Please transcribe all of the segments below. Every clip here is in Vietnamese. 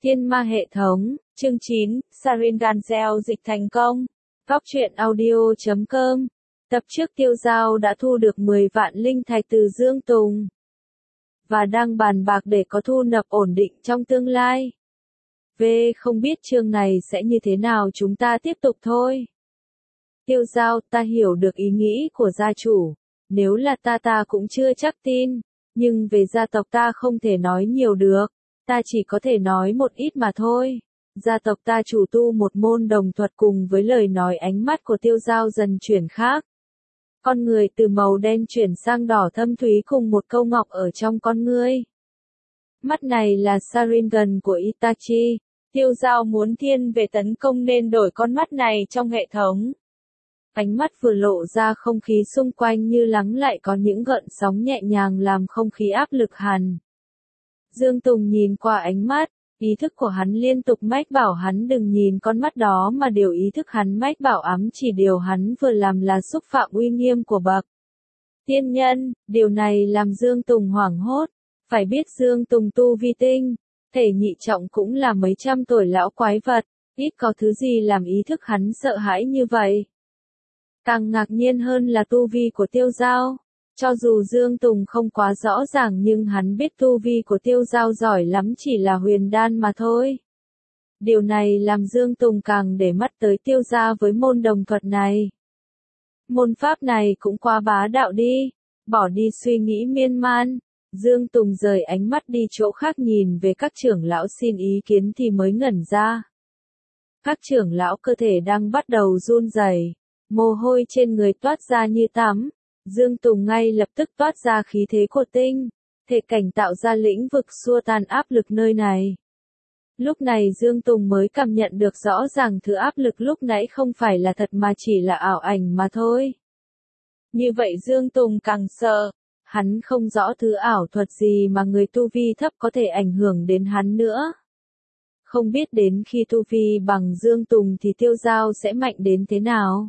Thiên ma hệ thống, chương 9, Saringanzel dịch thành công. Góc truyện audio.com. Tập trước Tiêu Dao đã thu được 10 vạn linh thạch từ Dương Tùng và đang bàn bạc để có thu nhập ổn định trong tương lai. Không biết chương này sẽ như thế nào, chúng ta tiếp tục thôi. Tiêu Dao, ta hiểu được ý nghĩ của gia chủ. Nếu là ta cũng chưa chắc tin. Nhưng về gia tộc ta không thể nói nhiều được. Ta chỉ có thể nói một ít mà thôi. Gia tộc ta chủ tu một môn đồng thuật, cùng với lời nói ánh mắt của Tiêu Dao dần chuyển khác. Con người từ màu đen chuyển sang đỏ thâm thúy cùng một câu ngọc ở trong con ngươi. Mắt này là Sharingan của Itachi. Tiêu Dao muốn thiên về tấn công nên đổi con mắt này trong hệ thống. Ánh mắt vừa lộ ra, không khí xung quanh như lắng lại, có những gợn sóng nhẹ nhàng làm không khí áp lực hẳn. Dương Tùng nhìn qua ánh mắt, ý thức của hắn liên tục mách bảo hắn đừng nhìn con mắt đó, mà điều ý thức hắn mách bảo ám chỉ điều hắn vừa làm là xúc phạm uy nghiêm của bậc tiên nhân. Điều này làm Dương Tùng hoảng hốt. Phải biết Dương Tùng tu vi tinh, thể nhị trọng cũng là mấy trăm tuổi lão quái vật, ít có thứ gì làm ý thức hắn sợ hãi như vậy. Càng ngạc nhiên hơn là tu vi của Tiêu Dao. Cho dù Dương Tùng không quá rõ ràng nhưng hắn biết tu vi của Tiêu Dao giỏi lắm chỉ là huyền đan mà thôi. Điều này làm Dương Tùng càng để mắt tới Tiêu Dao với môn đồng thuật này. Môn pháp này cũng quá bá đạo đi. Bỏ đi suy nghĩ miên man, Dương Tùng rời ánh mắt đi chỗ khác, nhìn về các trưởng lão xin ý kiến thì mới ngẩn ra. Các trưởng lão cơ thể đang bắt đầu run rẩy, mồ hôi trên người toát ra như tắm. Dương Tùng ngay lập tức toát ra khí thế của tinh thể cảnh, tạo ra lĩnh vực xua tan áp lực nơi này. Lúc này Dương Tùng mới cảm nhận được rõ ràng thứ áp lực lúc nãy không phải là thật mà chỉ là ảo ảnh mà thôi. Như vậy Dương Tùng càng sợ. Hắn không rõ thứ ảo thuật gì mà người tu vi thấp có thể ảnh hưởng đến hắn nữa. Không biết đến khi tu vi bằng Dương Tùng thì Tiêu Dao sẽ mạnh đến thế nào.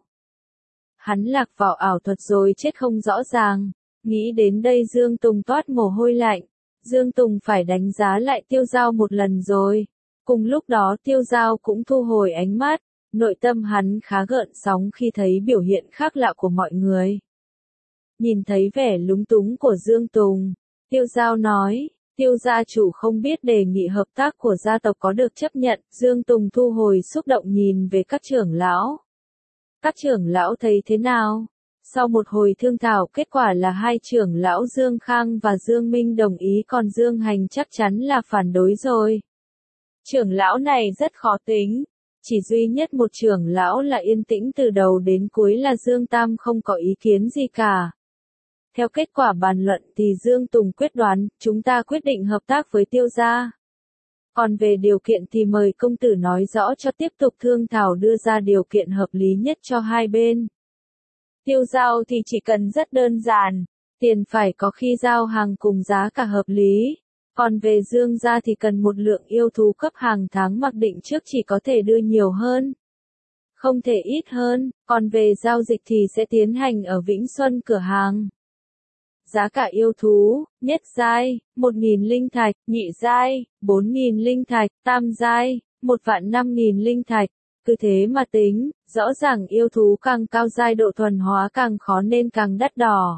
Hắn lạc vào ảo thuật rồi chết không rõ ràng. Nghĩ đến đây Dương Tùng toát mồ hôi lạnh. Dương Tùng phải đánh giá lại Tiêu Dao một lần rồi. Cùng lúc đó Tiêu Dao cũng thu hồi ánh mắt. Nội tâm hắn khá gợn sóng khi thấy biểu hiện khác lạ của mọi người. Nhìn thấy vẻ lúng túng của Dương Tùng, Tiêu Dao nói, Tiêu gia chủ không biết đề nghị hợp tác của gia tộc có được chấp nhận. Dương Tùng thu hồi xúc động nhìn về các trưởng lão. Các trưởng lão thấy thế nào? Sau một hồi thương thảo, kết quả là hai trưởng lão Dương Khang và Dương Minh đồng ý, còn Dương Hành chắc chắn là phản đối rồi. Trưởng lão này rất khó tính. Chỉ duy nhất một trưởng lão là yên tĩnh từ đầu đến cuối là Dương Tam, không có ý kiến gì cả. Theo kết quả bàn luận thì Dương Tùng quyết đoán, chúng ta quyết định hợp tác với Tiêu gia. Còn về điều kiện thì mời công tử nói rõ cho tiếp tục thương thảo, đưa ra điều kiện hợp lý nhất cho hai bên. Tiêu Dao thì chỉ cần rất đơn giản, tiền phải có khi giao hàng cùng giá cả hợp lý. Còn về Dương gia thì cần một lượng yêu thú cấp hàng tháng mặc định trước, chỉ có thể đưa nhiều hơn, không thể ít hơn. Còn về giao dịch thì sẽ tiến hành ở Vĩnh Xuân cửa hàng. Giá cả yêu thú, nhất giai, 1.000 linh thạch, nhị giai, 4.000 linh thạch, tam giai, 1.500.000 linh thạch. Cứ thế mà tính, rõ ràng yêu thú càng cao giai độ thuần hóa càng khó nên càng đắt đỏ.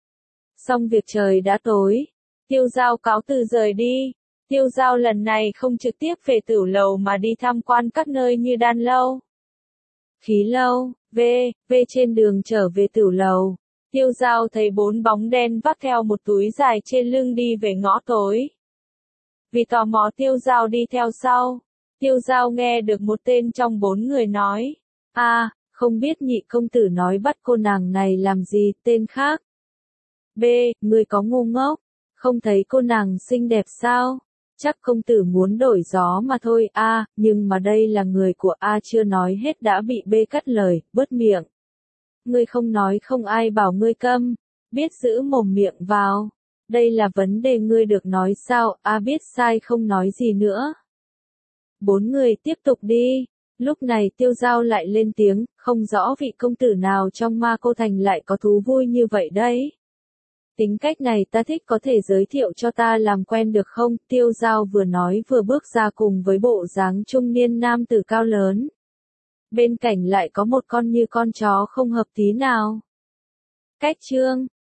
Xong việc trời đã tối. Tiêu Dao cáo từ rời đi. Tiêu Dao lần này không trực tiếp về Tử Lầu mà đi tham quan các nơi như Đan Lâu, Khí Lâu, trên đường trở về Tử Lầu. Tiêu Dao thấy 4 bóng đen vác theo một túi dài trên lưng đi về ngõ tối. Vì tò mò Tiêu Dao đi theo sau. Tiêu Dao nghe được một tên trong 4 người nói, không biết nhị công tử nói bắt cô nàng này làm gì. Tên khác, người có ngu ngốc, không thấy cô nàng xinh đẹp sao? Chắc công tử muốn đổi gió mà thôi. Nhưng mà đây là người của chưa nói hết đã bị B cắt lời, bớt miệng. Ngươi không nói không ai bảo ngươi câm, biết giữ mồm miệng vào. Đây là vấn đề ngươi được nói sao? Biết sai không nói gì nữa. 4 người tiếp tục đi. Lúc này Tiêu Dao lại lên tiếng, không rõ vị công tử nào trong Ma Cô Thành lại có thú vui như vậy đấy. Tính cách này ta thích, có thể giới thiệu cho ta làm quen được không? Tiêu Giao vừa nói vừa bước ra cùng với bộ dáng trung niên nam tử cao lớn. Bên cạnh lại có một con như con chó không hợp tí nào. Cách chương